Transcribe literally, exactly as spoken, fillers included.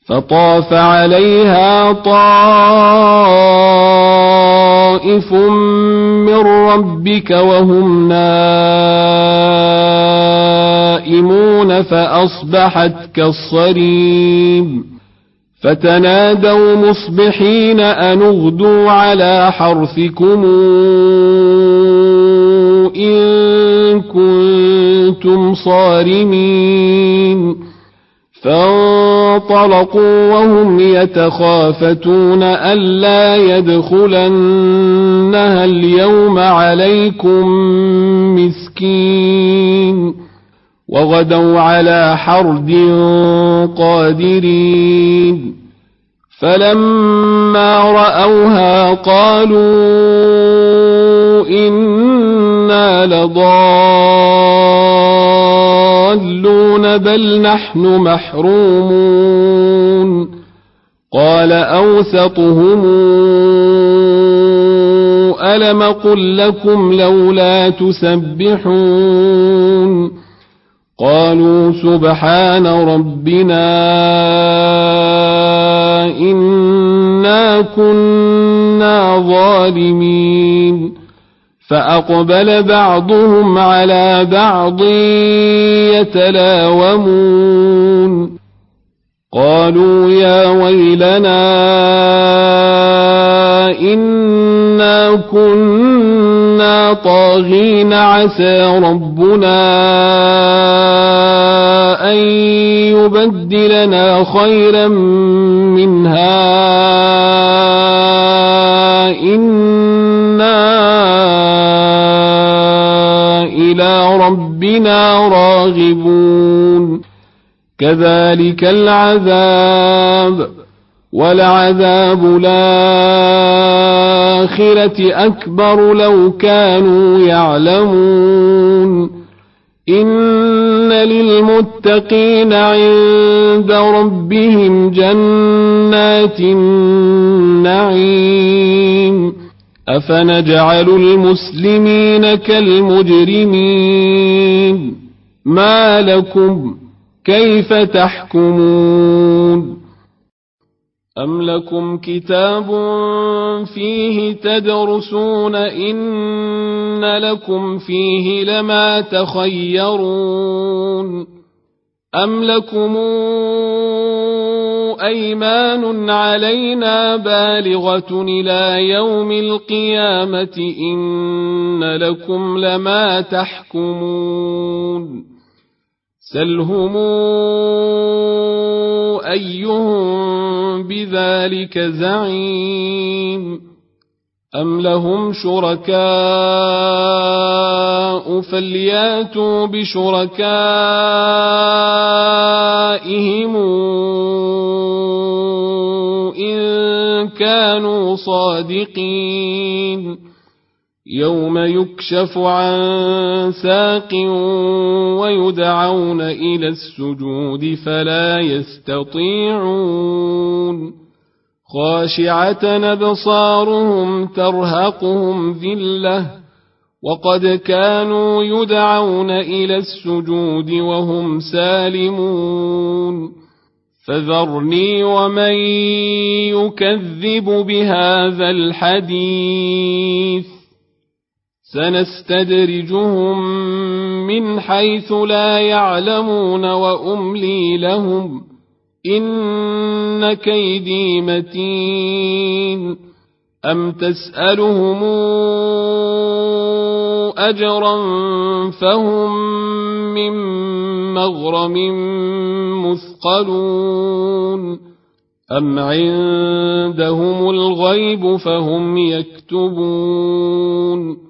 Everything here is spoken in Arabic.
فطاف عليها طائف من ربك وهم نائمون فأصبحت كالصريم فتنادوا مصبحين أن اغدوا على حرثكم إن كنتم صارمين فانطلقوا وهم يتخافتون ألا يدخلنها اليوم عليكم مسكين وغدوا على حرد قادرين فلما رأوها قالوا إنا لضالون بل نحن محرومون قال أوسطهم ألم قل لكم لولا تسبحون قالوا سبحان ربنا إنا كنا ظالمين فأقبل بعضهم على بعض يتلاومون قالوا يا ويلنا إنا كنا طاغين عسى ربنا أن يبدلنا خيرا منها إنا إلى ربنا راغبون كذلك العذاب ولعذاب الآخرة أكبر لو كانوا يعلمون إن للمتقين عند ربهم جنات النعيم أفنجعل المسلمين كالمجرمين ما لكم كيف تحكمون أم لكم كتاب فيه تدرسون إن لكم فيه لما تخيرون أم لكم أيمان علينا بالغة إلى يوم القيامة إن لكم لما تحكمون سلهم أيهم بذلك زعيم أم لهم شركاء فلياتوا بشركائهم إن كانوا صادقين يوم يكشف عن ساق ويدعون إلى السجود فلا يستطيعون خاشعة أبصارهم ترهقهم ذلة وقد كانوا يدعون إلى السجود وهم سالمون فذرني ومن يكذب بهذا الحديث سنستدرجهم من حيث لا يعلمون وأملي لهم إن كيدي متين أم تسألهم أجرا فهم من مغرم مثقلون أم عندهم الغيب فهم يكتبون